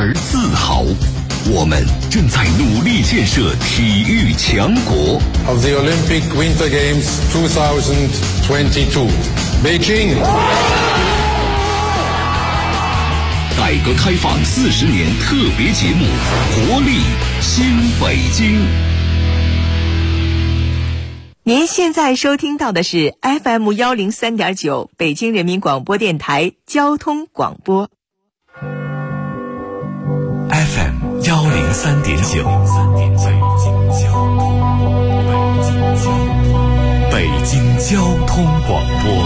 而自豪。我们正在努力建设体育强国。 Of the Olympic Winter Games 2022, Beijing。 改革开放40年特别节目，活力新北京。 您现在收听到的是 FM 103.9北京人民广播电台交通广播。 FM 103.9，北京交通广播，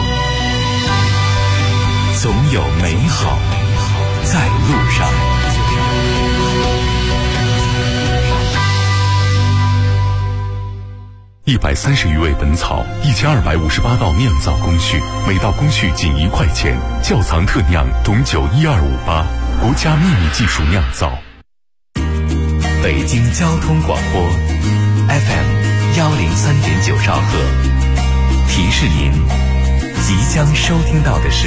总有美好在路上。130余味本草，1258道酿造工序，每道工序仅1块钱。窖藏特酿董酒12588，国家秘密技术酿造。北京交通广播 FM 103.9兆赫，提示您即将收听到的是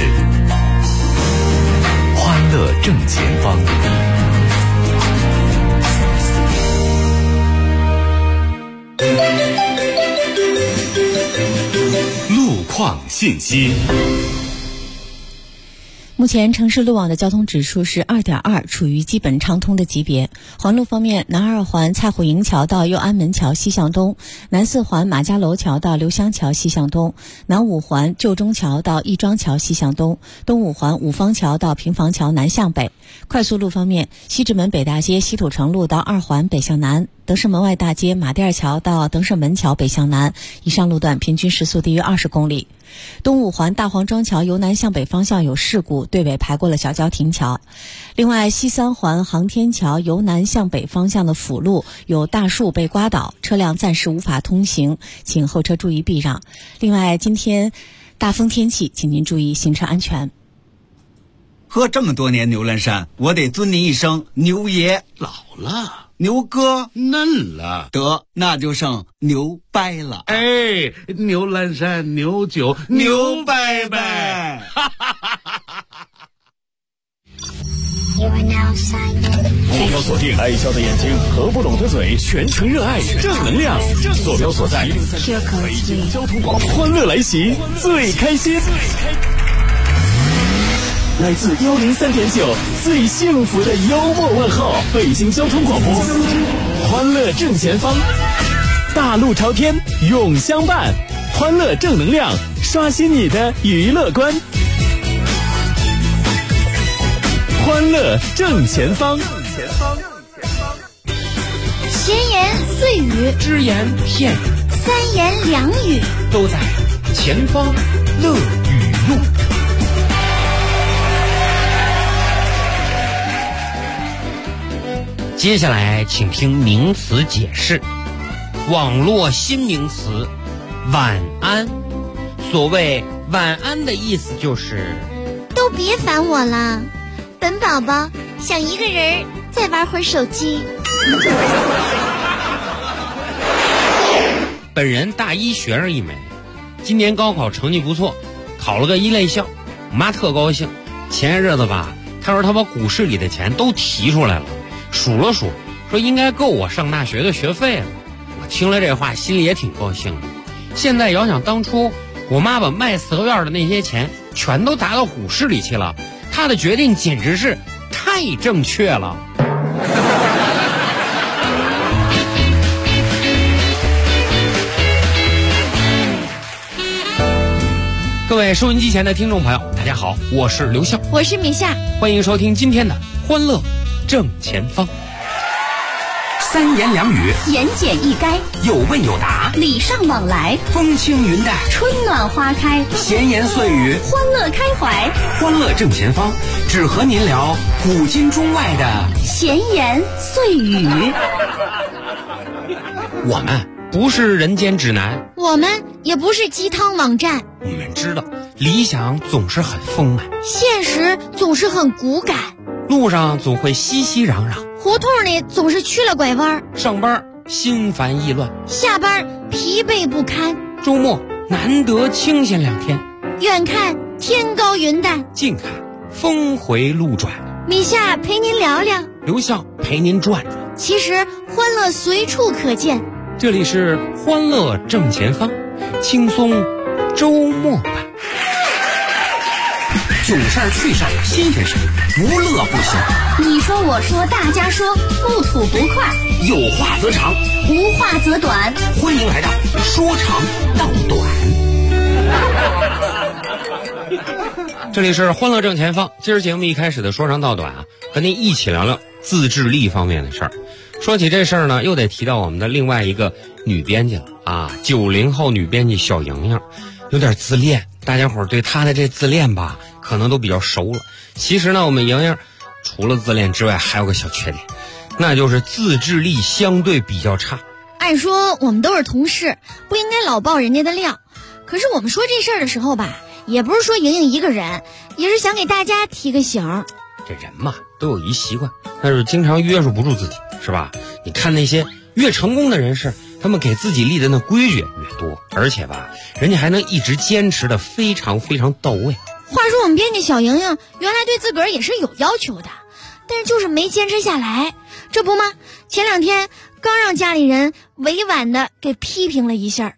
欢乐正前方。路况信息。 目前城市路网的交通指数是 2.2， 处于基本畅通的级别。环路方面，南二环蔡虎营桥到右安门桥西向东，南四环马家楼桥到刘湘桥西向东，南五环旧中桥到亦庄桥西向东，东五环五方桥到平房桥南向北。快速路方面，西直门北大街西土城路到二环北向南，德胜门外大街马甸桥到德胜门桥北向南，以上路段平均时速低于20公里。东五环大黄庄桥由南向北方向有事故，队尾排过了小交亭桥。另外，西三环航天桥由南向北方向的辅路有大树被刮倒，车辆暂时无法通行，请后车注意避让。另外，今天大风天气，请您注意行车安全。 喝这么多年牛栏山，我得尊您一声牛爷。 老了， 牛哥嫩了， 得那就剩牛掰了。 哎，牛栏山牛酒牛掰掰。 目标锁定爱笑的眼睛和不拢的嘴，全程热爱正能量。坐标所在北京交通广播，欢乐来袭，最开心。来自103.9最幸福的幽默问候，北京交通广播，欢乐正前方，大路朝天永相伴，欢乐正能量，刷新你的娱乐观。欢乐正前方， 闲言碎语， 只言片语， 三言两语， 都在前方乐语录。接下来请听名词解释。网络新名词晚安。所谓晚安的意思就是都别烦我了，本宝宝想一个人再玩会儿手机。 本人大一学生一枚，今年高考成绩不错，考了个一类校，我妈特高兴。前些日子吧，她说她把股市里的钱都提出来了，数了数，说应该够我上大学的学费了。我听了这话，心里也挺高兴的。现在遥想当初，我妈把卖四合院的那些钱全都砸到股市里去了，她的决定简直是太正确了。各位收音机前的听众朋友，大家好，我是刘笑， 我是米夏， 欢迎收听今天的欢乐正前方。 三言两语， 言简意赅， 有问有答， 礼尚往来， 风轻云淡， 春暖花开， 闲言碎语， 欢乐开怀。 欢乐正前方，只和您聊古今中外的闲言碎语。 我们不是人间指南， 我们也不是鸡汤网站。 我们知道理想总是很丰满， 现实总是很骨感， 路上总会熙熙攘攘， 胡同里总是曲了拐弯， 上班心烦意乱， 下班疲惫不堪， 周末难得清闲2天， 远看天高云淡， 近看峰回路转。 米夏陪您聊聊刘笑陪您转转。 其实欢乐随处可见， 这里是欢乐正前方，轻松周末版。 囧事儿、趣事儿、新鲜事儿，不乐不行。 你说我说大家说，不吐不快， 有话则长， 无话则短。 欢迎来到说长道短。 这里是欢乐正前方，今儿节目一开始的说长道短啊，和您一起聊聊自制力方面的事儿。说起这事儿呢，又得提到我们的另外一个女编辑了啊，90后女编辑小莹莹，有点自恋，大家伙儿对她的这自恋吧，可能都比较熟了。其实呢，我们莹莹除了自恋之外，还有个小缺点，那就是自制力相对比较差。 按说我们都是同事，不应该老爆人家的料。可是我们说这事儿的时候吧，也不是说莹莹一个人，也是想给大家提个醒。 这人嘛，都有一习惯，但是经常约束不住自己，是吧？你看那些越成功的人士，他们给自己立的那规矩越多，而且吧，人家还能一直坚持的非常非常到位。 话说我们编辑小莹莹原来对自个儿也是有要求的，但是就是没坚持下来。这不吗？前2天刚让家里人委婉的给批评了一下，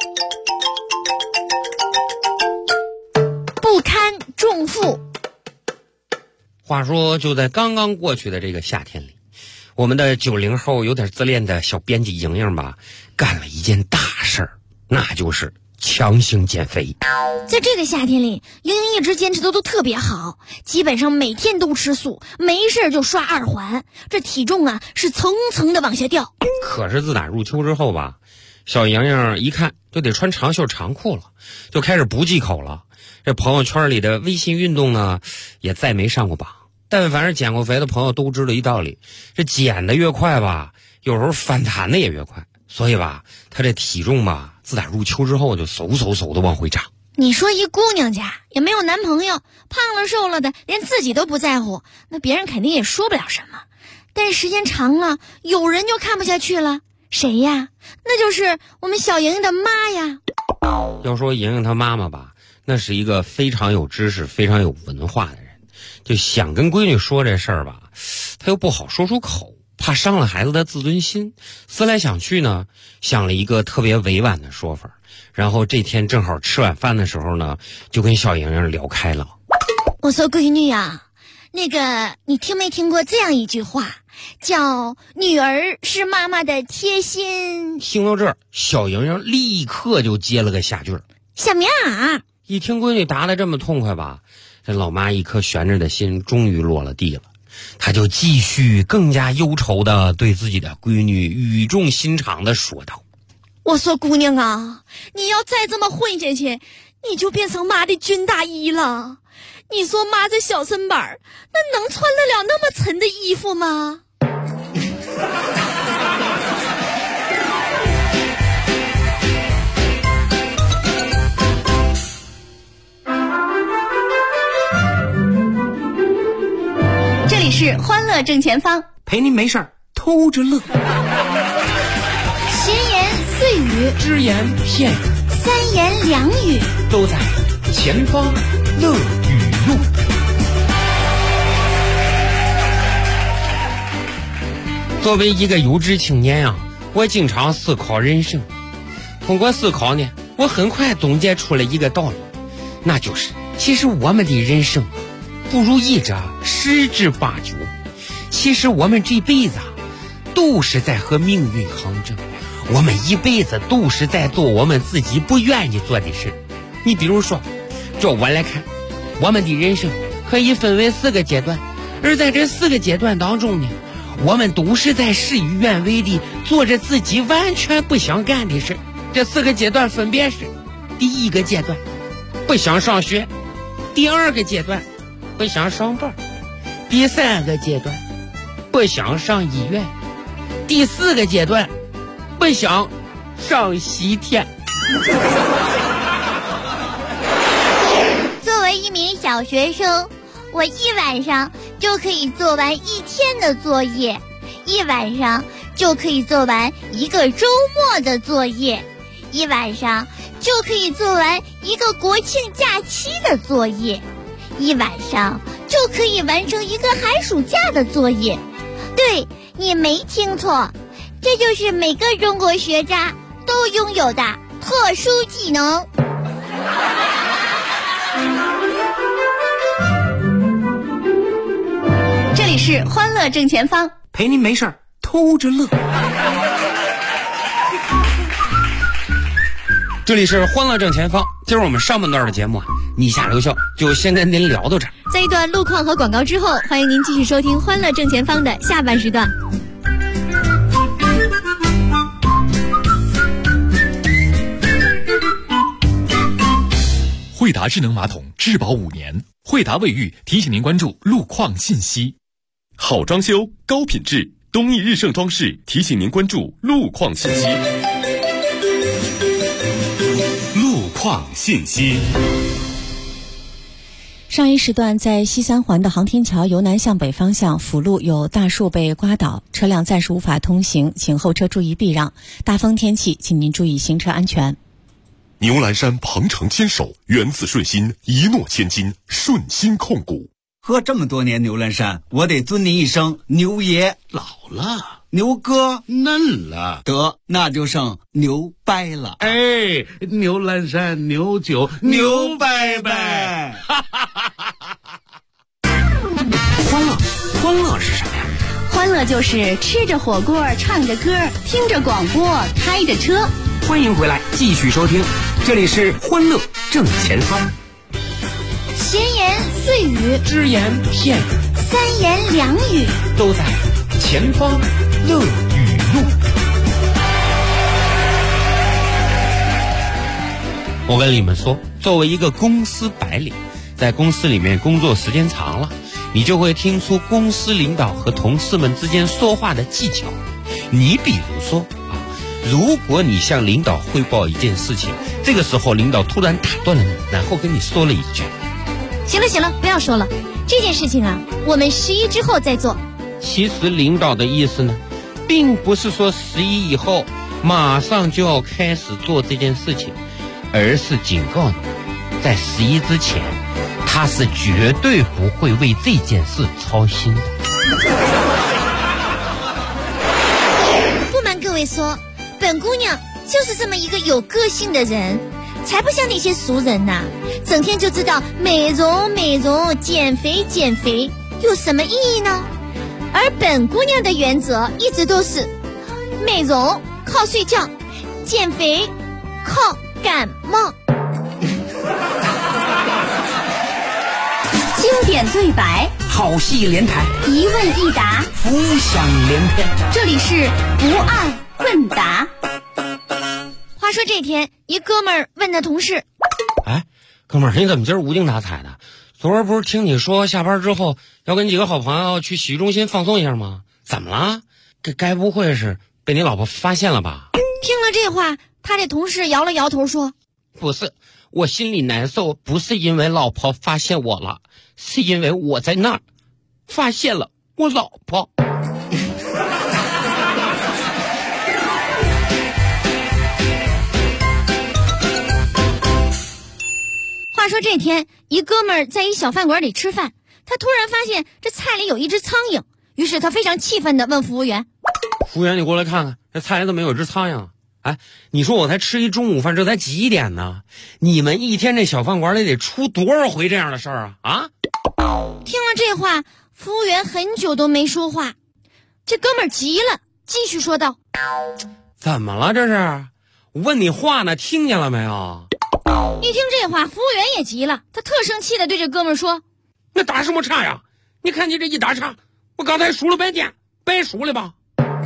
不堪重负。 话说就在刚刚过去的这个夏天里，我们的90后有点自恋的小编辑莹莹吧，干了一件大事儿，那就是强行减肥。 在这个夏天里，莹莹一直坚持的都特别好，基本上每天都吃素，没事就刷2环，这体重啊是层层的往下掉。 可是自打入秋之后吧，小莹莹一看就得穿长袖长裤了，就开始不忌口了。这朋友圈里的微信运动呢，也再没上过榜。但凡是减过肥的朋友都知道一道理，这减的越快吧，有时候反弹的也越快。所以吧，她这体重吧，自打入秋之后就嗖的往回涨。 你说一姑娘家也没有男朋友，胖了瘦了的连自己都不在乎，那别人肯定也说不了什么。但是时间长了，有人就看不下去了。谁呀？那就是我们小莹莹的妈呀。 要说莹莹她妈妈吧，那是一个非常有知识非常有文化的人，就想跟闺女说这事儿吧，她又不好说出口，怕伤了孩子的自尊心。思来想去呢，想了一个特别委婉的说法，然后这天正好吃晚饭的时候呢，就跟小莹莹聊开了。 我说闺女啊，那个你听没听过这样一句话，叫女儿是妈妈的贴心。 听到这儿，小莹莹立刻就接了个下句儿。 小明儿， 一听闺女答得这么痛快吧，这老妈一颗悬着的心终于落了地了。她就继续更加忧愁的对自己的闺女语重心长的说道： 我说姑娘啊，你要再这么混下去，你就变成妈的军大衣了。你说妈这小身板那能穿得了那么沉的衣服吗？这里是欢乐正前方， 陪您没事儿偷着乐。 闲言碎语， 只言片语， 三言两语， 都在前方乐语录。作为一个有志青年啊，我经常思考人生。通过思考呢，我很快总结出了一个道理，那就是其实我们的人生不如意者10之8九。其实我们这辈子都是在和命运抗争，我们一辈子都是在做我们自己不愿意做的事。你比如说，照我来看，我们的人生可以分为4个阶段，而在这4个阶段当中呢，我们都是在事与愿违地做着自己完全不想干的事。这4个阶段分别是：第1个阶段不想上学，第2个阶段不想上班，第3个阶段不想上医院，第4个阶段不想上西天。 作为一名小学生，我一晚上就可以做完1天的作业，一晚上就可以做完1个周末的作业，一晚上就可以做完1个国庆假期的作业，一晚上就可以完成1个寒暑假的作业。 对，你没听错，这就是每个中国学渣都拥有的特殊技能。 这里是欢乐正前方， 陪您没事儿偷着乐。 这里是欢乐正前方，今儿我们上半段的节目你下留校就先跟您聊到这儿。 在一段路况和广告之后，欢迎您继续收听欢乐正前方的下半时段。 惠达智能马桶质保5年，惠达卫浴提醒您关注路况信息。 好装修高品质，东义日盛装饰提醒您关注路况信息。路况信息。 上一时段，在西三环的航天桥由南向北方向辅路有大树被刮倒，车辆暂时无法通行，请后车注意避让。大风天气，请您注意行车安全。 牛栏山鹏程牵手，缘字顺心，一诺千金，顺心控股。 喝这么多年牛栏山，我得尊您一声牛爷。 老了， 牛哥嫩了， 得那就剩牛掰了。 哎，牛栏山牛酒牛掰掰。 欢乐是什么呀？ 欢乐就是吃着火锅，唱着歌，听着广播，开着车。 欢迎回来，继续收听，这里是欢乐正前方。 闲言碎语， 只言片语， 三言两语， 都在前方乐语录。 我跟你们说，作为一个公司白领，在公司里面工作时间长了，你就会听出公司领导和同事们之间说话的技巧。你比如说如果你向领导汇报一件事情，这个时候领导突然打断了你，然后跟你说了一句： 行了，不要说了，这件事情我们11之后再做。 其实领导的意思呢，并不是说11以后马上就要开始做这件事情，而是警告你，在11之前，他是绝对不会为这件事操心的。 不瞒各位说，本姑娘就是这么一个有个性的人，才不像那些俗人呐，整天就知道美容美容，减肥减肥，有什么意义呢？而本姑娘的原则一直都是美容靠睡觉，减肥靠感冒。 经典对白， 好戏连台， 一问一答， 浮想联翩。 这里是不二问答。 话说这天，一哥们儿问他同事： 哎，哥们儿，你怎么今儿无精打采的？昨儿不是听你说下班之后要跟几个好朋友去洗浴中心放松一下吗？怎么了？该不会是被你老婆发现了吧？ 听了这话，他的同事摇了摇头说： 不是，我心里难受，不是因为老婆发现我了，是因为我在那儿发现了我老婆。 话说这天，一哥们儿在一小饭馆里吃饭，他突然发现这菜里有一只苍蝇，于是他非常气愤地问服务员： 服务员，你过来看看，这菜里怎么有只苍蝇啊？哎，你说我才吃一中午饭，这才几点呢？你们一天这小饭馆里得出多少回这样的事儿啊？ 听了这话，服务员很久都没说话。这哥们儿急了，继续说道： 怎么了这是？我问你话呢，听见了没有？ 一听这话，服务员也急了，他特生气地对这哥们儿说： 那打什么岔呀？你看你这一打岔，我刚才数了半天，白数了吧？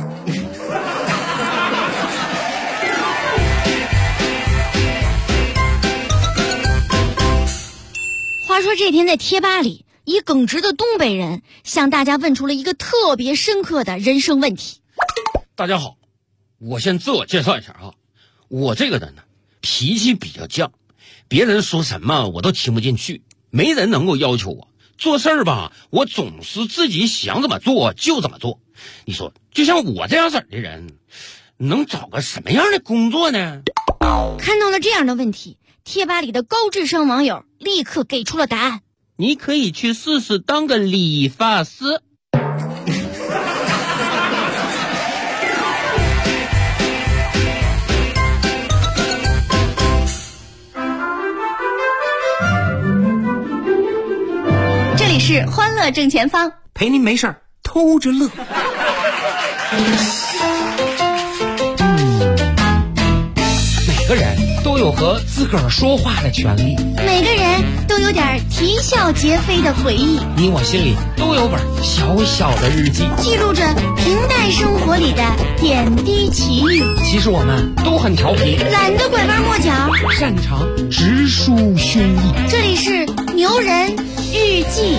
话说这天在贴吧里，一耿直的东北人向大家问出了一个特别深刻的人生问题。 大家好，我先自我介绍一下啊，我这个人呢，脾气比较犟，别人说什么我都听不进去，没人能够要求我做事儿吧，我总是自己想怎么做就怎么做。你说就像我这样式的人，能找个什么样的工作呢？ 看到了这样的问题，贴吧里的高智商网友立刻给出了答案： 你可以去试试当个理发师。 乐正前方， 陪您没事儿偷着乐。 每个人都有和自个儿说话的权利， 每个人都有点啼笑皆非的回忆， 你我心里都有本小小的日记， 记录着平淡生活里的点滴奇遇。 其实我们都很调皮， 懒得拐弯抹角， 擅长直抒胸臆。 这里是牛人日记。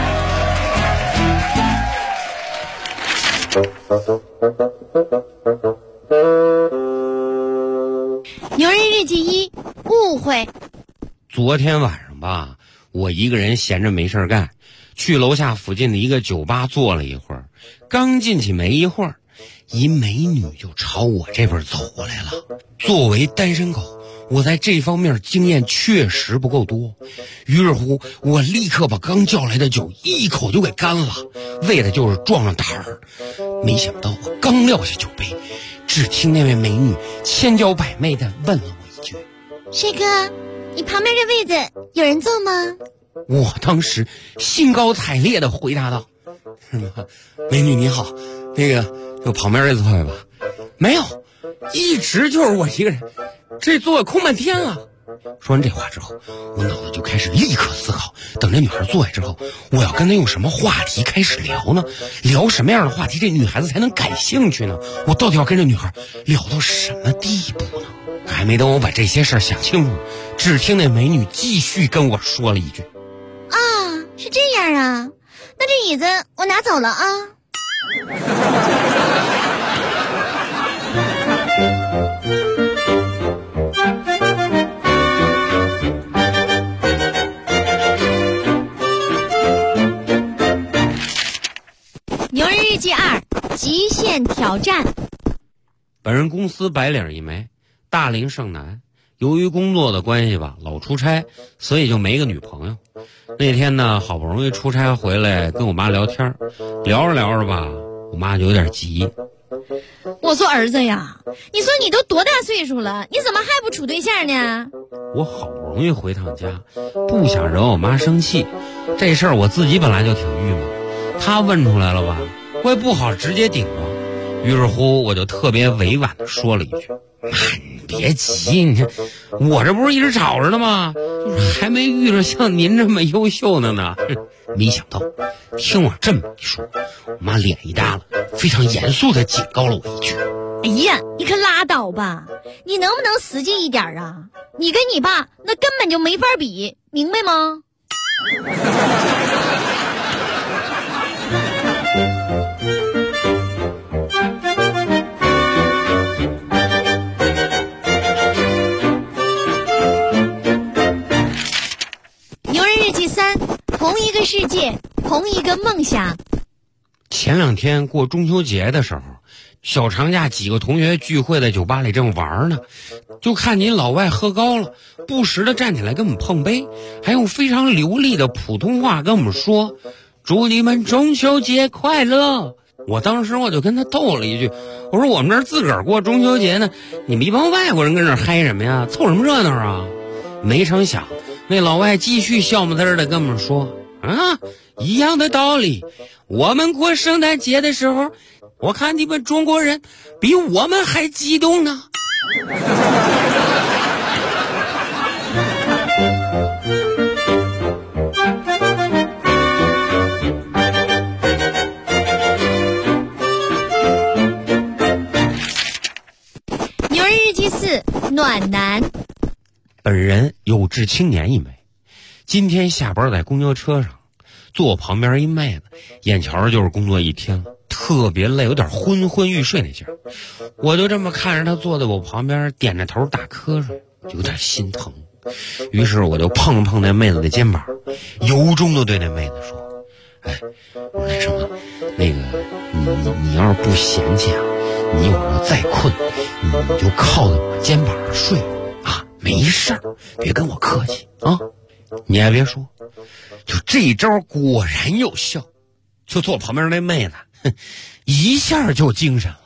牛人日记1，误会。 昨天晚上吧，我一个人闲着没事干，去楼下附近的一个酒吧坐了一会儿。刚进去没一会儿，一美女就朝我这边走过来了。作为单身狗，我在这方面经验确实不够多，于是乎我立刻把刚叫来的酒一口就给干了，为的就是壮壮胆儿。没想到我刚撂下酒杯，只听那位美女千娇百媚地问了我一句： 帅哥，你旁边这位子有人坐吗？ 我当时兴高采烈地回答道：美女你好，那个就旁边这座位吧。没有，一直就是我一个人，这座位空半天了。说完这话之后，我脑子就开始立刻思考，等这女孩坐下之后，我要跟她用什么话题开始聊呢？聊什么样的话题这女孩子才能感兴趣呢？我到底要跟这女孩聊到什么地步呢？还没等我把这些事儿想清楚，只听那美女继续跟我说了一句： 啊，是这样啊，那这椅子我拿走了啊。牛人日记2，极限挑战。 本人公司白领一枚，大龄剩男，由于工作的关系吧，老出差，所以就没个女朋友。那天呢，好不容易出差回来，跟我妈聊天，聊着聊着吧，我妈就有点急。 我说儿子呀，你说你都多大岁数了，你怎么还不处对象呢？ 我好不容易回趟家，不想惹我妈生气，这事儿我自己本来就挺郁闷，她问出来了吧，我也不好直接顶着。于是乎我就特别委婉地说了一句：妈，你别急，你看我这不是一直找着呢吗？就是还没遇着像您这么优秀的呢。没想到听我这么一说，我妈脸一耷了，非常严肃地警告了我一句： 哎呀，你可拉倒吧，你能不能实际一点啊？你跟你爸那根本就没法比，明白吗？ 牛人日记3，同一个世界，同一个梦想。 前2天过中秋节的时候，小长假几个同学聚会在酒吧里正玩呢，就看见老外喝高了，不时的站起来跟我们碰杯，还用非常流利的普通话跟我们说：祝你们中秋节快乐。我当时我就跟他逗了一句，我说我们这儿自个儿过中秋节呢，你们一帮外国人跟这儿嗨什么呀，凑什么热闹啊？没成想那老外继续笑么滋的跟我们说：啊，一样的道理，我们过圣诞节的时候，我看你们中国人比我们还激动呢。 牛人日记4，暖男。 本人有志青年一枚，今天下班在公交车上，坐我旁边一妹子，眼瞧就是工作一天了，特别累，有点昏昏欲睡那劲儿。我就这么看着她坐在我旁边，点着头打瞌睡，有点心疼。于是我就碰了碰那妹子的肩膀，由衷的对那妹子说：哎，我说那什么，那个你要是不嫌弃啊，你有时候再困，你就靠在我肩膀上睡啊，没事儿，别跟我客气啊。你还别说，就这招果然有效，就坐我旁边那妹子，哼，一下就精神了。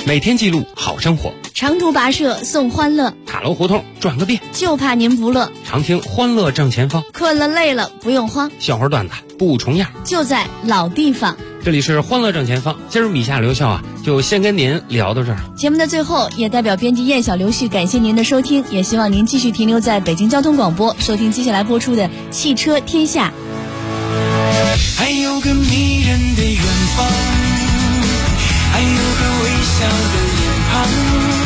每天记录好生活。 长途跋涉送欢乐， 塔楼胡同转个遍， 就怕您不乐。 常听欢乐正前方， 困了累了不用慌， 笑话段子不重样， 就在老地方。 这里是欢乐正前方，今儿米夏刘笑就先跟您聊到这儿。 节目的最后，也代表编辑燕小刘旭感谢您的收听，也希望您继续停留在北京交通广播，收听接下来播出的《汽车天下》。 还有个迷人的远方，还有个微笑的脸庞。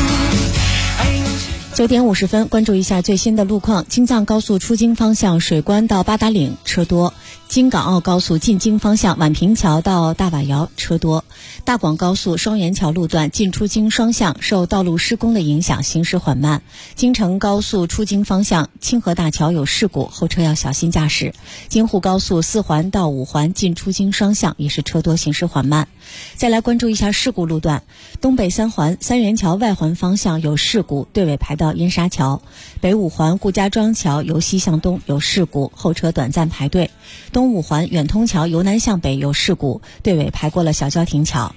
9点50分，关注一下最新的路况。京藏高速出京方向水关到八达岭车多，京港澳高速进京方向宛平桥到大瓦窑车多，大广高速双元桥路段进出京双向受道路施工的影响行驶缓慢，京承高速出京方向清河大桥有事故，后车要小心驾驶。京沪高速4环到5环进出京双向也是车多行驶缓慢。再来关注一下事故路段，东北3环三元桥外环方向有事故，队尾排到阴沙桥，北5环顾家庄桥由西向东有事故，后车短暂排队，东5环远通桥由南向北有事故，队尾排过了小交亭桥。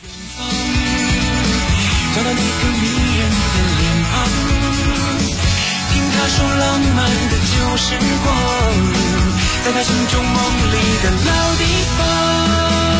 找到那个迷人的脸庞，听他说浪漫的旧时光，在他心中梦里的老地方。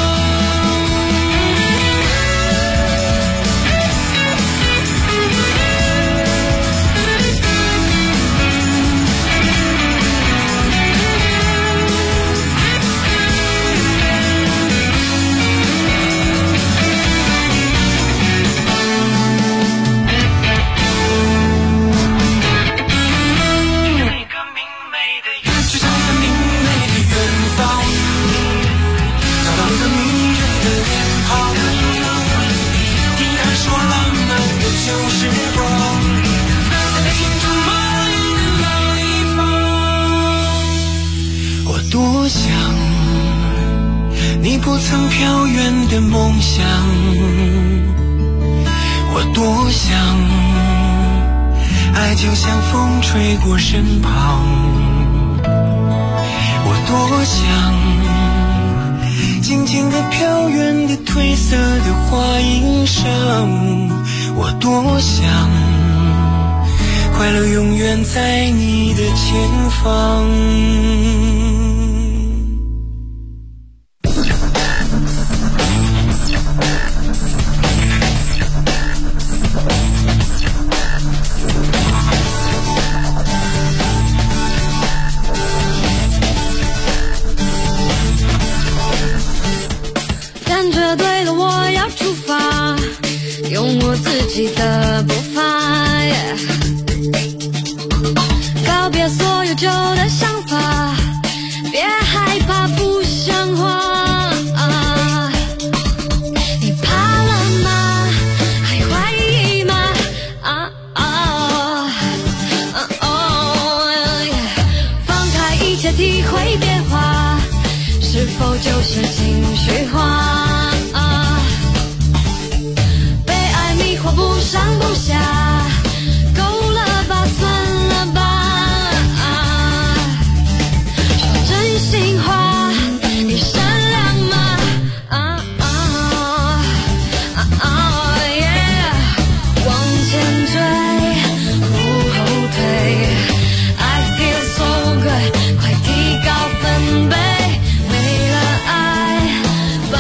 多想你不曾飘远的梦想，我多想爱就像风吹过身旁，我多想静静地飘远的褪色的花影上，我多想快乐永远在你的前方。 感觉对了，我要出发，用我自己的步伐，告别所有旧的想法，别害怕不像话。你怕了吗？还怀疑吗？放开一切，体会变化，是否就是情绪化？被爱迷惑不上不下，够了吧，算了吧。说真心话，你善良吗？往前追，不后退。I feel so good， 快提高分贝。为了爱，把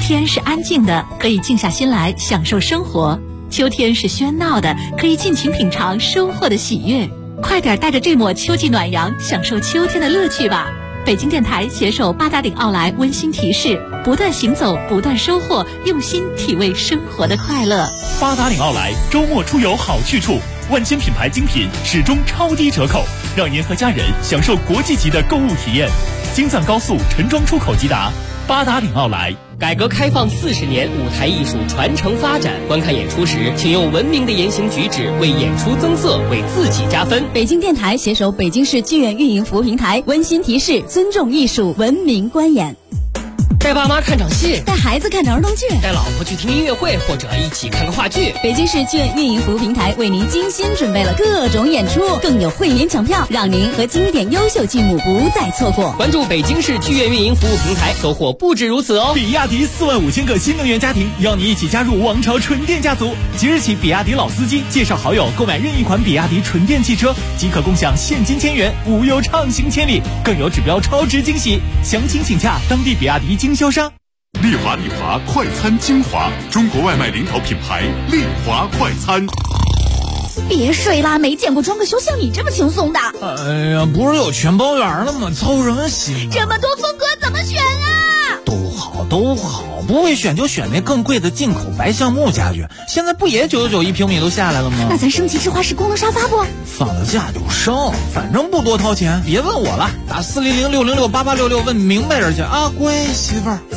天是安静的，可以静下心来享受生活；秋天是喧闹的，可以尽情品尝收获的喜悦。快点带着这抹秋季暖阳，享受秋天的乐趣吧！北京电台携手八达岭奥莱温馨提示：不断行走，不断收获，用心体味生活的快乐。 八达岭奥莱周末出游好去处，万千品牌精品始终超低折扣，让您和家人享受国际级的购物体验。京藏高速陈庄出口即达，八达岭奥莱。 改革开放40年，舞台艺术传承发展。观看演出时，请用文明的言行举止为演出增色，为自己加分。 北京电台携手北京市剧院运营服务平台温馨提示：尊重艺术，文明观演。 带爸妈看场戏， 带孩子看儿童剧， 带老婆去听音乐会，或者一起看个话剧。 北京市剧院运营服务平台为您精心准备了各种演出，更有会员抢票，让您和经典优秀剧目不再错过。 关注北京市剧院运营服务平台，收获不止如此哦！ 比亚迪45000个新能源家庭，邀你一起加入王朝纯电家族。即日起，比亚迪老司机介绍好友购买任意款比亚迪纯电汽车，即可共享现金1000元，无忧畅行千里，更有指标超值惊喜。详情请洽当地比亚迪经销商。 丽华快餐精华，中国外卖领导品牌丽华快餐。 别睡啦，没见过装个修像你这么轻松的。 哎呀，不是有全包圆了吗？操什么心啊？ 这么多风格怎么选啊？ 都好，不会选就选那更贵的进口白橡木家具，现在不也9991平米都下来了吗？ 那咱升级智化式功能沙发不？ 放了假就升，反正不多掏钱，别问我了，打400-606-8866问明白点去啊，乖媳妇儿。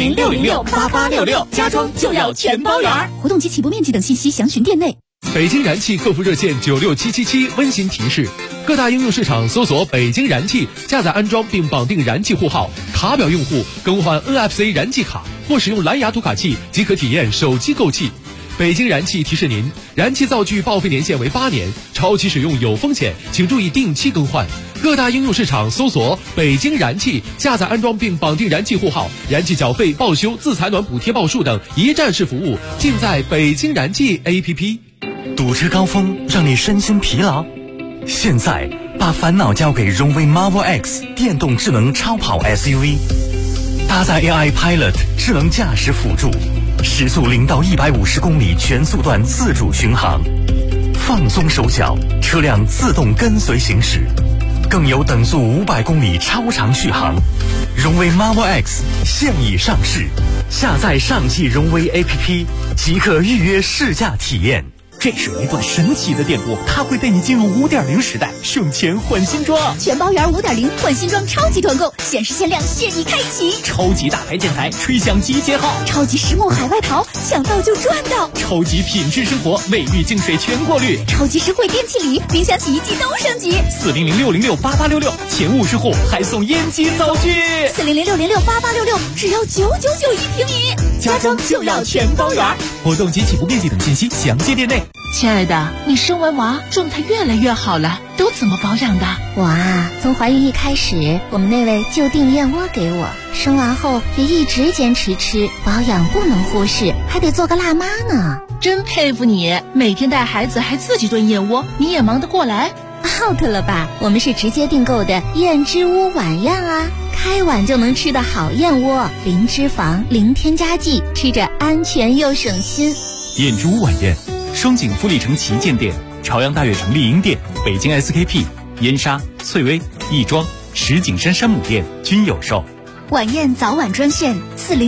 400-606-8866，家装就要全包圆。活动及起步面积等信息详询店内。 北京燃气客服热线96777温馨提示：各大应用市场搜索北京燃气，下载安装并绑定燃气户号，卡表用户更换 NFC 燃气卡或使用蓝牙读卡器即可体验手机购气。北京燃气提示您，燃气灶具报废年限为8年，超期使用有风险，请注意定期更换。各大应用市场搜索北京燃气，下载安装并绑定燃气户号，燃气缴费、报修、自采暖补贴报数等一站式服务尽在北京燃气 APP。 堵车高峰让你身心疲劳，现在把烦恼交给荣威 Marvel X 电动智能超跑 SUV， 搭载 AI Pilot 智能驾驶辅助，时速0到150公里全速段自主巡航，放松手脚，车辆自动跟随行驶，更有等速500公里超长续航。荣威 Marvel X 现已上市，下载上汽荣威 APP 即可预约试驾体验。这是一段神奇的电波，它会带你进入5.0时代，省钱换新装， 全包圆5.0换新装超级团购，限时限量现已开启， 超级大牌建材吹响集结号， 超级实木海外淘抢到就赚到， 超级品质生活卫浴净水全过滤， 超级实惠电器礼，冰箱洗衣机都升级 ，400-606-8866，前50户还送烟机灶具 ，400-606-8866，只要999一平米，家装就要全包圆。 活动及起步面积等信息详见店内。 亲爱的，你生完娃状态越来越好了，都怎么保养的？ 我啊，从怀孕一开始，我们那位就订燕窝给我，生完后也一直坚持吃，保养不能忽视，还得做个辣妈呢。 真佩服你，每天带孩子还自己炖燕窝，你也忙得过来 ？out 了吧，我们是直接订购的燕之屋晚宴啊，开碗就能吃的好燕窝，零脂肪零添加剂，吃着安全又省心。 燕之屋晚宴，双井富力城旗舰店、朝阳大悦城丽婴店、北京 SKP、燕莎、翠微、亦庄、石景山山姆店均有售。 晚宴早晚专线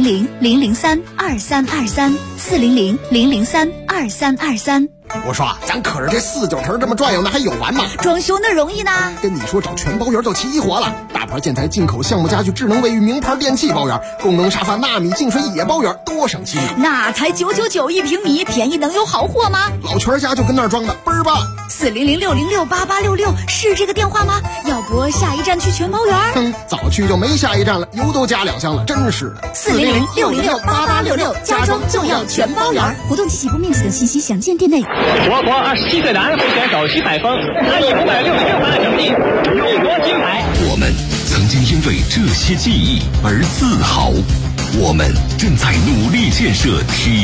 400-003-2323，400-003-2323。 我说啊，咱可是这4-9成这么转悠，那还有完吗？ 装修那容易呢。 跟你说找全包圆就齐活了，大牌建材进口项目家具智能卫浴名牌电器包圆，功能沙发纳米净水也包圆，多省心。 那才999一平米，便宜能有好货吗？ 老全家就跟那儿装的倍儿棒。 400-606-8866是这个电话吗？要不下一站去全包圆？ 早去就没下一站了，油都加2箱了，真是的。 400-606-8866，家装就要全包圆。活动及起步面积等信息详见店内。 我国27岁男候选手徐百峰，他以566分的成绩入夺金牌。 我们曾经因为这些记忆而自豪，我们正在努力建设体